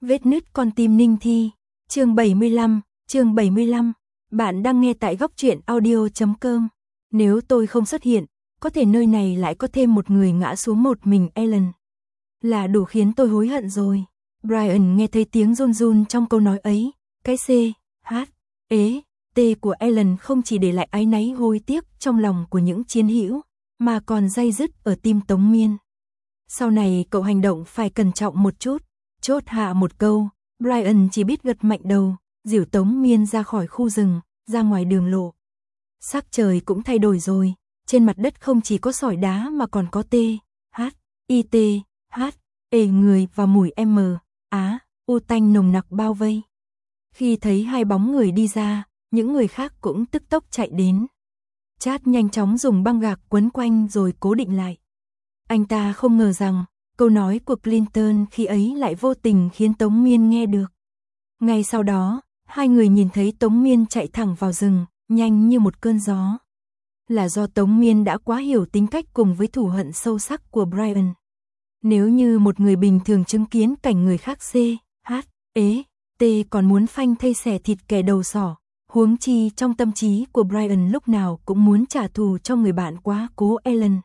Vết nứt con tim Ninh Thi, chương 75, bạn đang nghe tại góc truyện audio.com. Nếu tôi không xuất hiện, có thể nơi này lại có thêm một người ngã xuống một mình Ellen. Là đủ khiến tôi hối hận rồi. Brian nghe thấy tiếng run run trong câu nói ấy, cái C, H, E, T của Ellen không chỉ để lại áy náy hối tiếc trong lòng của những chiến hữu, mà còn day dứt ở tim Tống Miên. Sau này cậu hành động phải cẩn trọng một chút. Chốt hạ một câu, Brian chỉ biết gật mạnh đầu, dìu Tống Miên ra khỏi khu rừng, ra ngoài đường lộ. Sắc trời cũng thay đổi rồi, trên mặt đất không chỉ có sỏi đá mà còn có T, H, I T, H, E người và mùi M, Á, U tanh nồng nặc bao vây. Khi thấy hai bóng người đi ra, những người khác cũng tức tốc chạy đến. Chad nhanh chóng dùng băng gạc quấn quanh rồi cố định lại. Anh ta không ngờ rằng, câu nói của Clinton khi ấy lại vô tình khiến Tống Miên nghe được. Ngay sau đó, hai người nhìn thấy Tống Miên chạy thẳng vào rừng, nhanh như một cơn gió. Là do Tống Miên đã quá hiểu tính cách cùng với thù hận sâu sắc của Brian. Nếu như một người bình thường chứng kiến cảnh người khác C, H, E, T còn muốn phanh thây xẻ thịt kẻ đầu sỏ, huống chi trong tâm trí của Brian lúc nào cũng muốn trả thù cho người bạn quá cố Ellen.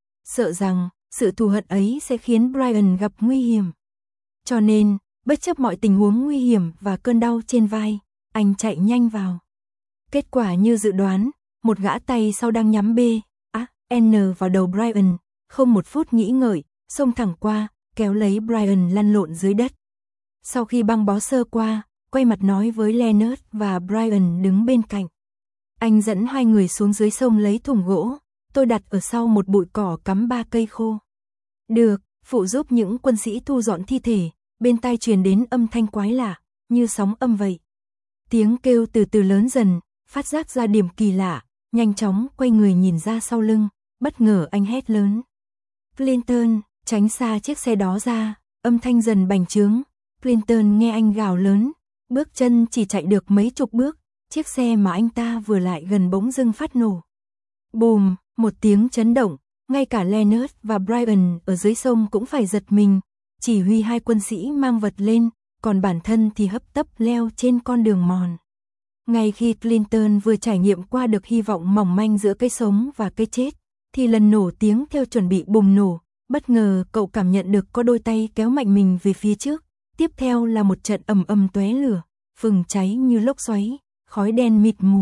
Sợ rằng, sự thù hận ấy sẽ khiến Brian gặp nguy hiểm. Cho nên, bất chấp mọi tình huống nguy hiểm và cơn đau trên vai, anh chạy nhanh vào. Kết quả như dự đoán, một gã tay sau đang nhắm B, A, N vào đầu Brian, không một phút nghĩ ngợi, xông thẳng qua, kéo lấy Brian lăn lộn dưới đất. Sau khi băng bó sơ qua, quay mặt nói với Leonard và Brian đứng bên cạnh. Anh dẫn hai người xuống dưới sông lấy thùng gỗ, tôi đặt ở sau một bụi cỏ cắm 3 cây khô. Được, phụ giúp những quân sĩ thu dọn thi thể, bên tai truyền đến âm thanh quái lạ, như sóng âm vậy. Tiếng kêu từ từ lớn dần, phát giác ra điểm kỳ lạ, nhanh chóng quay người nhìn ra sau lưng, bất ngờ anh hét lớn. Clinton, tránh xa chiếc xe đó ra, âm thanh dần bành trướng. Clinton nghe anh gào lớn, bước chân chỉ chạy được mấy chục bước, chiếc xe mà anh ta vừa lại gần bỗng dưng phát nổ. Bùm, một tiếng chấn động, ngay cả Leonard và Brian ở dưới sông cũng phải giật mình, chỉ huy hai quân sĩ mang vật lên, còn bản thân thì hấp tấp leo trên con đường mòn. Ngay khi Clinton vừa trải nghiệm qua được hy vọng mỏng manh giữa cái sống và cái chết, thì lần nổ tiếng theo chuẩn bị bùng nổ, bất ngờ cậu cảm nhận được có đôi tay kéo mạnh mình về phía trước, tiếp theo là một trận ầm ầm tóe lửa, phừng cháy như lốc xoáy, khói đen mịt mù.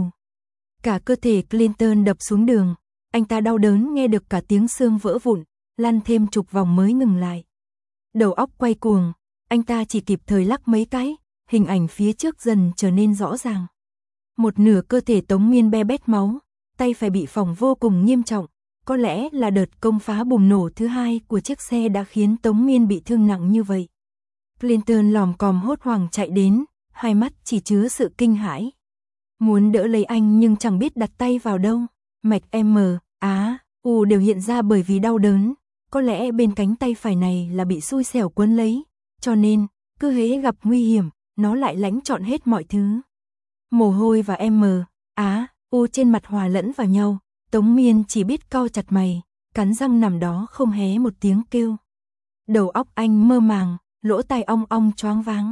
Cả cơ thể Clinton đập xuống đường, anh ta đau đớn nghe được cả tiếng xương vỡ vụn, lăn thêm chục vòng mới ngừng lại. Đầu óc quay cuồng, anh ta chỉ kịp thời lắc mấy cái, hình ảnh phía trước dần trở nên rõ ràng. Một nửa cơ thể Tống Miên be bét máu, tay phải bị phỏng vô cùng nghiêm trọng, có lẽ là đợt công phá bùng nổ thứ hai của chiếc xe đã khiến Tống Miên bị thương nặng như vậy. Clinton lòm còm hốt hoảng chạy đến, hai mắt chỉ chứa sự kinh hãi. Muốn đỡ lấy anh nhưng chẳng biết đặt tay vào đâu, mạch M, Á, U đều hiện ra bởi vì đau đớn, có lẽ bên cánh tay phải này là bị xui xẻo quấn lấy, cho nên, cứ hễ gặp nguy hiểm, nó lại lãnh trọn hết mọi thứ. Mồ hôi và M, Á, U trên mặt hòa lẫn vào nhau, Tống Miên chỉ biết cau chặt mày, cắn răng nằm đó không hé một tiếng kêu. Đầu óc anh mơ màng, lỗ tai ong ong choáng váng.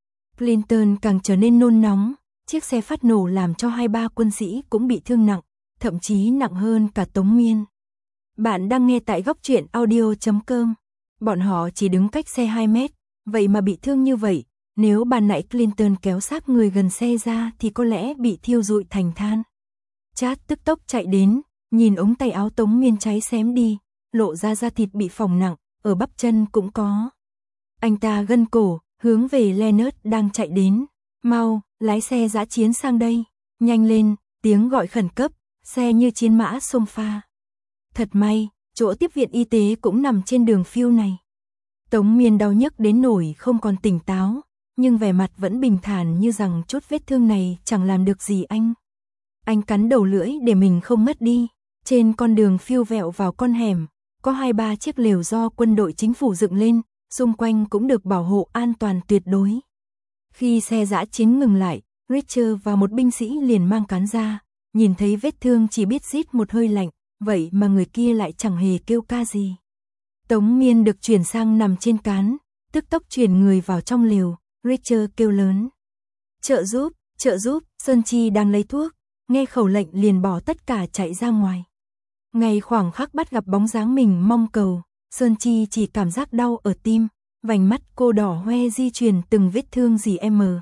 Clinton càng trở nên nôn nóng, chiếc xe phát nổ làm cho 2-3 quân sĩ cũng bị thương nặng, thậm chí nặng hơn cả Tống Miên. Bạn đang nghe tại góc truyện audio.com. Bọn họ chỉ đứng cách xe 2 mét, vậy mà bị thương như vậy, nếu ban nãy Clinton kéo sát người gần xe ra thì có lẽ bị thiêu rụi thành than. Chad tức tốc chạy đến, nhìn ống tay áo Tống Miên cháy xém đi, lộ ra da thịt bị phỏng nặng, ở bắp chân cũng có. Anh ta gân cổ, hướng về Leonard đang chạy đến. Mau, lái xe dã chiến sang đây, nhanh lên, tiếng gọi khẩn cấp, xe như chiến mã xông pha. Thật may, chỗ tiếp viện y tế cũng nằm trên đường phiêu này. Tống Miên đau nhức đến nỗi không còn tỉnh táo, nhưng vẻ mặt vẫn bình thản như rằng chút vết thương này chẳng làm được gì anh. Anh cắn đầu lưỡi để mình không mất đi. Trên con đường phiêu vẹo vào con hẻm, có 2-3 chiếc lều do quân đội chính phủ dựng lên, xung quanh cũng được bảo hộ an toàn tuyệt đối. Khi xe dã chiến ngừng lại, Richard và một binh sĩ liền mang cán ra, nhìn thấy vết thương chỉ biết rít một hơi lạnh, vậy mà người kia lại chẳng hề kêu ca gì. Tống Miên được chuyển sang nằm trên cán, tức tốc chuyển người vào trong lều, Richard kêu lớn. Trợ giúp, Sơn Chi đang lấy thuốc, nghe khẩu lệnh liền bỏ tất cả chạy ra ngoài. Ngay khoảng khắc bắt gặp bóng dáng mình mong cầu, Sơn Chi chỉ cảm giác đau ở tim, vành mắt cô đỏ hoe di chuyển từng vết thương gì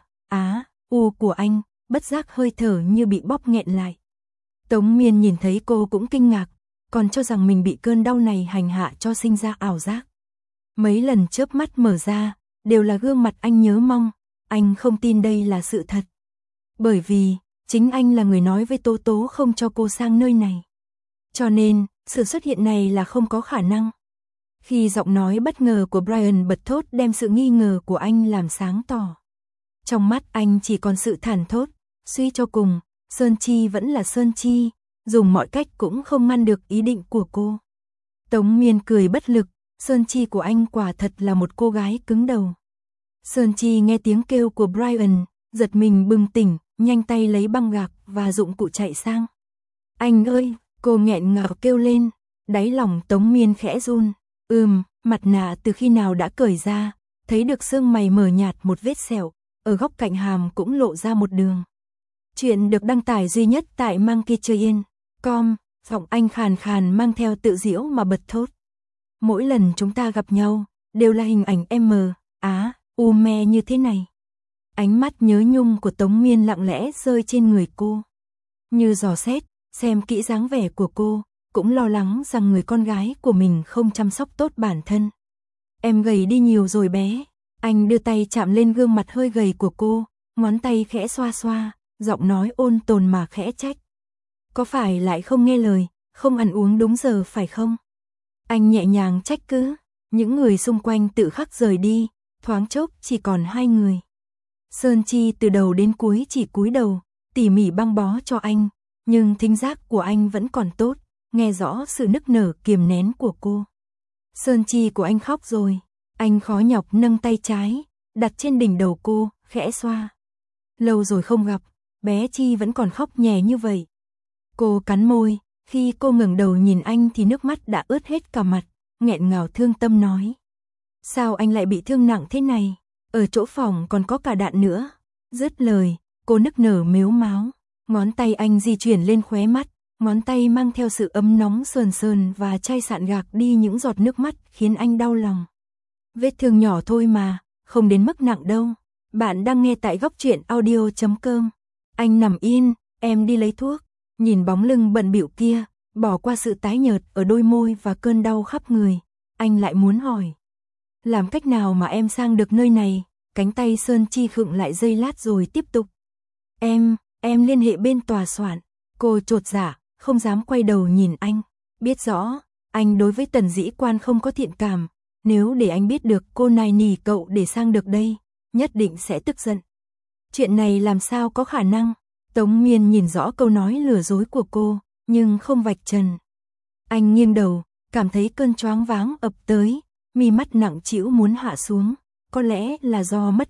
u của anh, bất giác hơi thở như bị bóp nghẹn lại. Tống Miên nhìn thấy cô cũng kinh ngạc, còn cho rằng mình bị cơn đau này hành hạ cho sinh ra ảo giác. Mấy lần chớp mắt mở ra, đều là gương mặt anh nhớ mong, anh không tin đây là sự thật. Bởi vì, chính anh là người nói với Tố Tố không cho cô sang nơi này. Cho nên, sự xuất hiện này là không có khả năng. Khi giọng nói bất ngờ của Brian bật thốt đem sự nghi ngờ của anh làm sáng tỏ. Trong mắt anh chỉ còn sự thản thốt, suy cho cùng, Sơn Chi vẫn là Sơn Chi, dùng mọi cách cũng không ngăn được ý định của cô. Tống Miên cười bất lực, Sơn Chi của anh quả thật là một cô gái cứng đầu. Sơn Chi nghe tiếng kêu của Brian, giật mình bừng tỉnh, nhanh tay lấy băng gạc và dụng cụ chạy sang. Anh ơi, cô nghẹn ngào kêu lên, đáy lòng Tống Miên khẽ run. Mặt nạ từ khi nào đã cởi ra, thấy được xương mày mờ nhạt một vết sẹo, ở góc cạnh hàm cũng lộ ra một đường. Chuyện được đăng tải duy nhất tại monkeytrain.com, giọng anh khàn khàn mang theo tự giễu mà bật thốt. Mỗi lần chúng ta gặp nhau, đều là hình ảnh me như thế này. Ánh mắt nhớ nhung của Tống Miên lặng lẽ rơi trên người cô. Như dò xét, xem kỹ dáng vẻ của cô, cũng lo lắng rằng người con gái của mình không chăm sóc tốt bản thân. Em gầy đi nhiều rồi bé. Anh đưa tay chạm lên gương mặt hơi gầy của cô, ngón tay khẽ xoa xoa, giọng nói ôn tồn mà khẽ trách. Có phải lại không nghe lời, không ăn uống đúng giờ phải không? Anh nhẹ nhàng trách cứ, những người xung quanh tự khắc rời đi, thoáng chốc chỉ còn hai người. Sơn Chi từ đầu đến cuối chỉ cúi đầu, tỉ mỉ băng bó cho anh, nhưng thính giác của anh vẫn còn tốt, nghe rõ sự nức nở kiềm nén của cô. Sơn Chi của anh khóc rồi, anh khó nhọc nâng tay trái, đặt trên đỉnh đầu cô, khẽ xoa. Lâu rồi không gặp, bé Chi vẫn còn khóc nhè như vậy. Cô cắn môi, khi cô ngẩng đầu nhìn anh thì nước mắt đã ướt hết cả mặt, nghẹn ngào thương tâm nói. Sao anh lại bị thương nặng thế này? Ở chỗ phòng còn có cả đạn nữa. Dứt lời, cô nức nở mếu máo, ngón tay anh di chuyển lên khóe mắt, ngón tay mang theo sự ấm nóng sờn sờn và chai sạn gạc đi những giọt nước mắt khiến anh đau lòng. Vết thương nhỏ thôi mà, không đến mức nặng đâu. Bạn đang nghe tại góc truyện audio.com. Anh nằm yên, em đi lấy thuốc. Nhìn bóng lưng bận bịu kia, bỏ qua sự tái nhợt ở đôi môi và cơn đau khắp người, anh lại muốn hỏi. Làm cách nào mà em sang được nơi này? Cánh tay Sơn Chi khựng lại giây lát rồi tiếp tục. Em liên hệ bên tòa soạn. Cô chột dạ, không dám quay đầu nhìn anh. Biết rõ, anh đối với Tần Dĩ Quan không có thiện cảm. Nếu để anh biết được cô này nỉ cậu để sang được đây, nhất định sẽ tức giận. Chuyện này làm sao có khả năng? Tống Miên nhìn rõ câu nói lừa dối của cô, nhưng không vạch trần. Anh nghiêng đầu, cảm thấy cơn choáng váng ập tới, mi mắt nặng trĩu muốn hạ xuống, có lẽ là do mất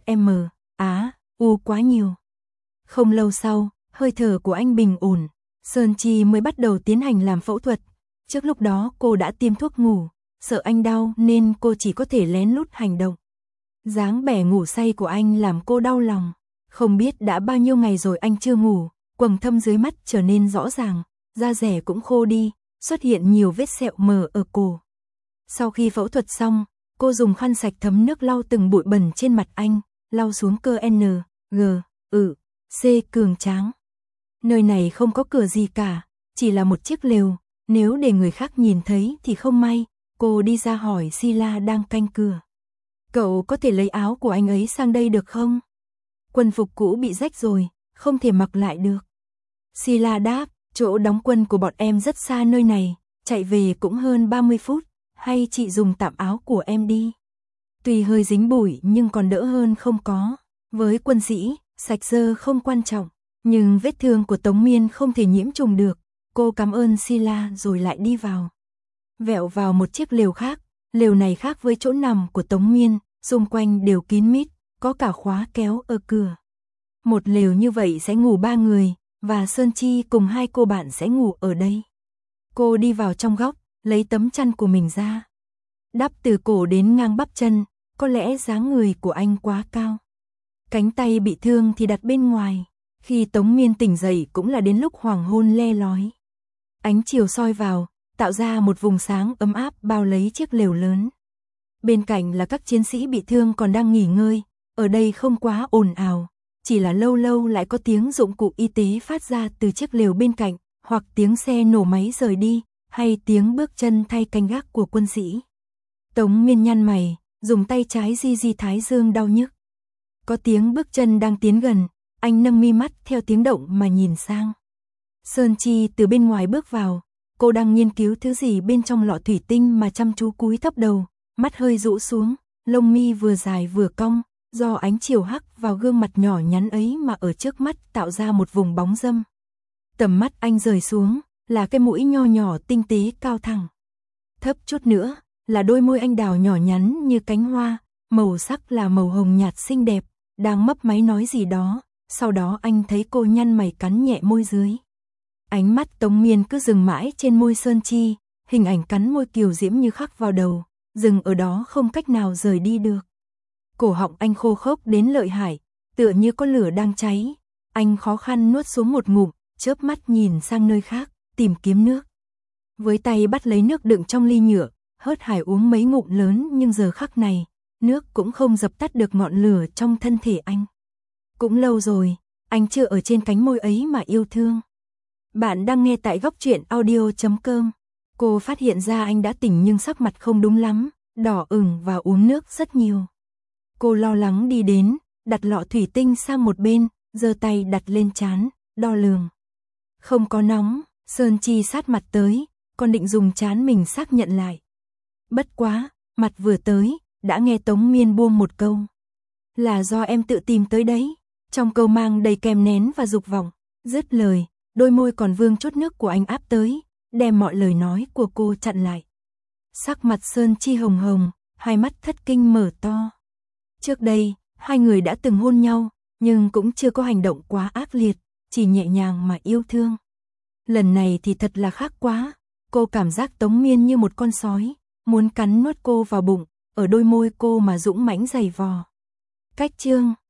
quá nhiều. Không lâu sau, hơi thở của anh bình ổn, Sơn Chi mới bắt đầu tiến hành làm phẫu thuật. Trước lúc đó cô đã tiêm thuốc ngủ, sợ anh đau nên cô chỉ có thể lén lút hành động. Dáng vẻ ngủ say của anh làm cô đau lòng. Không biết đã bao nhiêu ngày rồi anh chưa ngủ, quầng thâm dưới mắt trở nên rõ ràng, da dẻ cũng khô đi, xuất hiện nhiều vết sẹo mờ ở cổ. Sau khi phẫu thuật xong, cô dùng khăn sạch thấm nước lau từng bụi bẩn trên mặt anh, lau xuống cơ C cường tráng. Nơi này không có cửa gì cả, chỉ là một chiếc lều, nếu để người khác nhìn thấy thì không may. Cô đi ra hỏi Sila đang canh cửa. Cậu có thể lấy áo của anh ấy sang đây được không? Quân phục cũ bị rách rồi, không thể mặc lại được. Sila đáp, chỗ đóng quân của bọn em rất xa nơi này, chạy về cũng hơn 30 phút, hay chị dùng tạm áo của em đi. Tuy hơi dính bụi nhưng còn đỡ hơn không có. Với quân sĩ, sạch dơ không quan trọng, nhưng vết thương của Tống Miên không thể nhiễm trùng được. Cô cảm ơn Sila rồi lại đi vào. Vẹo vào một chiếc lều khác, lều này khác với chỗ nằm của Tống Miên, xung quanh đều kín mít, có cả khóa kéo ở cửa. Một lều như vậy sẽ ngủ 3 người, và Sơn Chi cùng 2 cô bạn sẽ ngủ ở đây. Cô đi vào trong góc, lấy tấm chăn của mình ra. Đắp từ cổ đến ngang bắp chân, có lẽ dáng người của anh quá cao. Cánh tay bị thương thì đặt bên ngoài. Khi Tống Miên tỉnh dậy cũng là đến lúc hoàng hôn le lói. Ánh chiều soi vào, tạo ra một vùng sáng ấm áp bao lấy chiếc lều lớn. Bên cạnh là các chiến sĩ bị thương còn đang nghỉ ngơi, ở đây không quá ồn ào, chỉ là lâu lâu lại có tiếng dụng cụ y tế phát ra từ chiếc lều bên cạnh, hoặc tiếng xe nổ máy rời đi, hay tiếng bước chân thay canh gác của quân sĩ. Tống Miên nhăn mày, dùng tay trái di thái dương đau nhức. Có tiếng bước chân đang tiến gần, anh nâng mi mắt theo tiếng động mà nhìn sang. Sơn Chi từ bên ngoài bước vào, cô đang nghiên cứu thứ gì bên trong lọ thủy tinh mà chăm chú cúi thấp đầu, mắt hơi rũ xuống, lông mi vừa dài vừa cong, do ánh chiều hắt vào gương mặt nhỏ nhắn ấy mà ở trước mắt tạo ra một vùng bóng râm. Tầm mắt anh rời xuống, là cái mũi nho nhỏ tinh tế cao thẳng. Thấp chút nữa, là đôi môi anh đào nhỏ nhắn như cánh hoa, màu sắc là màu hồng nhạt xinh đẹp, đang mấp máy nói gì đó, sau đó anh thấy cô nhăn mày cắn nhẹ môi dưới. Ánh mắt Tống Miên cứ dừng mãi trên môi Sơn Chi, hình ảnh cắn môi kiều diễm như khắc vào đầu, dừng ở đó không cách nào rời đi được. Cổ họng anh khô khốc đến lợi hại, tựa như có lửa đang cháy, anh khó khăn nuốt xuống một ngụm, chớp mắt nhìn sang nơi khác, tìm kiếm nước. Với tay bắt lấy nước đựng trong ly nhựa, hớt hải uống mấy ngụm lớn nhưng giờ khắc này, nước cũng không dập tắt được ngọn lửa trong thân thể anh. Cũng lâu rồi, anh chưa ở trên cánh môi ấy mà yêu thương. Bạn đang nghe tại Góc Truyện Audio.com. Cô phát hiện ra anh đã tỉnh nhưng sắc mặt không đúng lắm, đỏ ửng và uống nước rất nhiều. Cô lo lắng đi đến, đặt lọ thủy tinh sang một bên, giơ tay đặt lên trán, đo lường. Không có nóng, Sơn Chi sát mặt tới, còn định dùng trán mình xác nhận lại. Bất quá, mặt vừa tới, đã nghe Tống Miên buông một câu. Là do em tự tìm tới đấy. Trong câu mang đầy kèm nén và dục vọng. Dứt lời, đôi môi còn vương chút nước của anh áp tới, đem mọi lời nói của cô chặn lại. Sắc mặt Sơn Chi hồng hồng, hai mắt thất kinh mở to. Trước đây, hai người đã từng hôn nhau, nhưng cũng chưa có hành động quá ác liệt, chỉ nhẹ nhàng mà yêu thương. Lần này thì thật là khác quá, cô cảm giác Tống Miên như một con sói, muốn cắn nuốt cô vào bụng, ở đôi môi cô mà dũng mãnh giày vò. Cách chương